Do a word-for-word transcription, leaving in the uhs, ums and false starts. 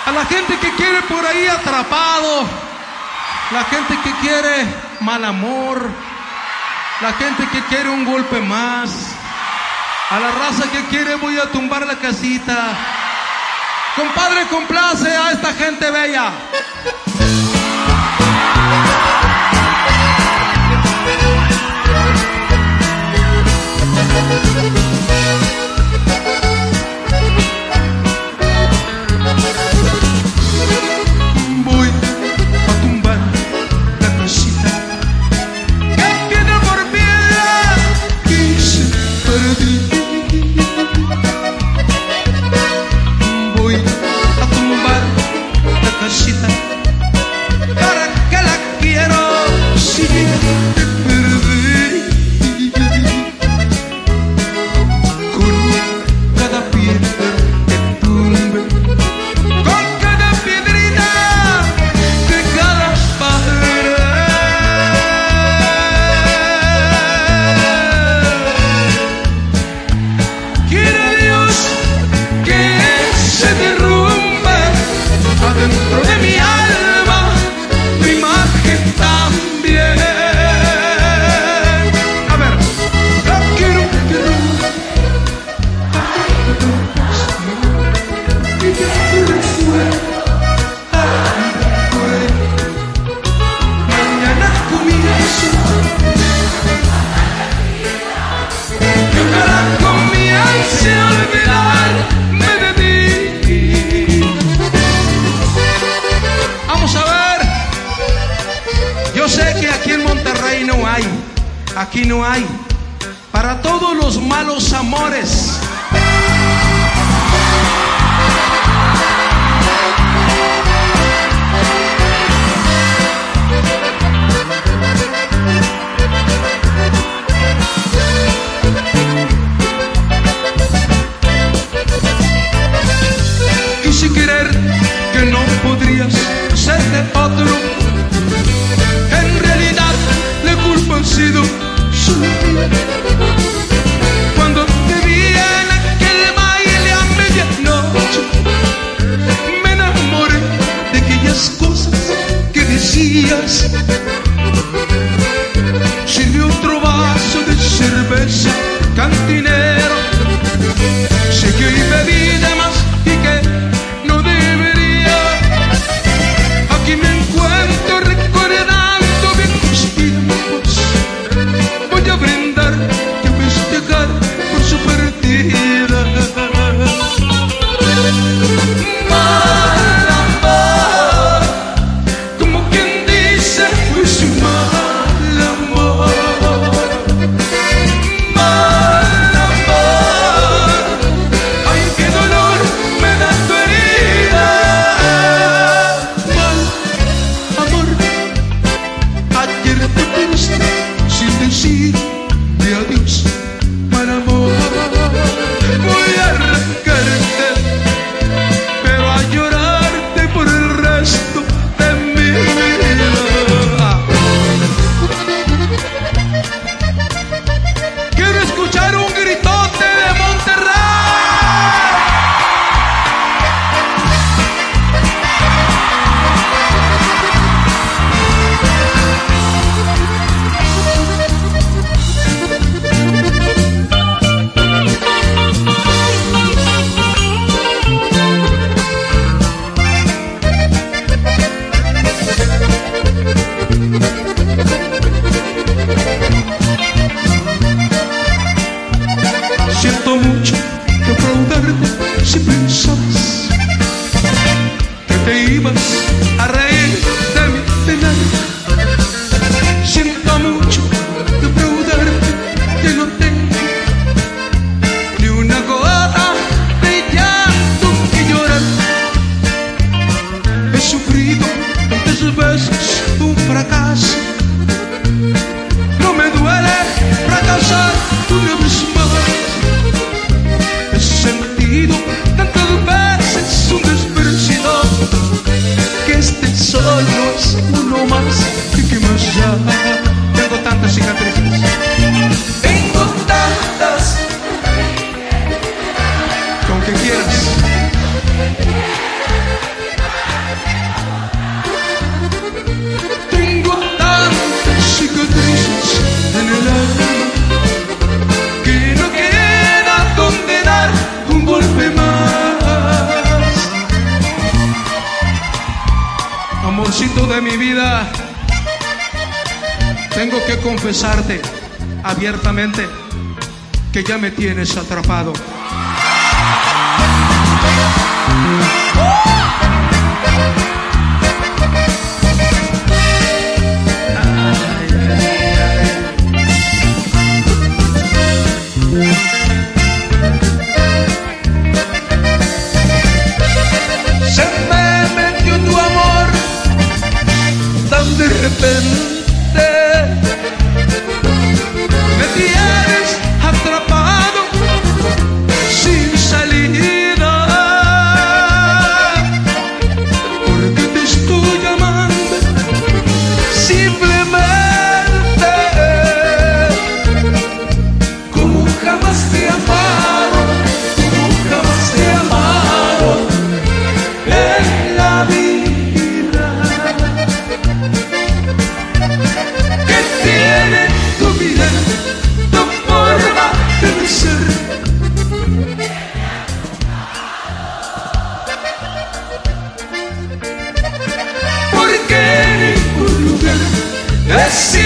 A la gente que quiere por ahí atrapado, la gente que quiere mal amor, la gente que quiere un golpe más, a la raza que quiere voy a tumbar la casita. Compadre, complace a esta gente bella. Voy a tumbar la casita que tiene por piedra quince para ti. Voy a tumbar la casita para que la quiero si te perdí. Con cada piedra que tumbe, con cada piedrita de cada pared, quiere Dios que se derrumbe adentro de mi alma tu imagen también. A ver, no quiero que rompa y que mañana comienzo, que ojalá comience a olvidarme de ti. Vamos a ver, yo sé que aquí en Monterrey no hay, aquí no hay, para todos los malos amores. Quise querer que no podrías ser de otro. En realidad la culpa ha sido suya. Cuando te vi en aquel baile a medianoche, me enamoré de aquellas cosas que decías. Sirve otro vaso de cerveza, cantinero. Sé que hoy bebí de más y que no debería. Aquí me encuentro recordando viejos tiempos. Voy a brindar y a festejar por su partida. Mal amor, como quien dice, fue su mal amor. Mal amor, ay, qué dolor me da tu herida. Mal amor, ayer te fuiste sin decirme adiós. Mal amor, voy a arrancarte, pero a llorarte por el resto de mi vida. Quiero escuchar un gritote de Monterrey. Siento mucho defraudarte si pensabas que te ibas a reír de mi penar. Siento mucho defraudarte que no tengo ni una gota de llanto que llorar. He sufrido tantas veces un fracaso, no me duele fracasar una vez más. He sentido tantas veces un desprecio que es amorcito de mi vida, tengo que confesarte abiertamente que ya me tienes atrapado. Se me metió tu amor tan de repente, me tienes atrapado sin salida, porque te estoy llamando simplemente como jamás te he amado, como jamás te he amado en la vida. Que tiene tu vida, tu forma de ser. Porque en ningún lugar es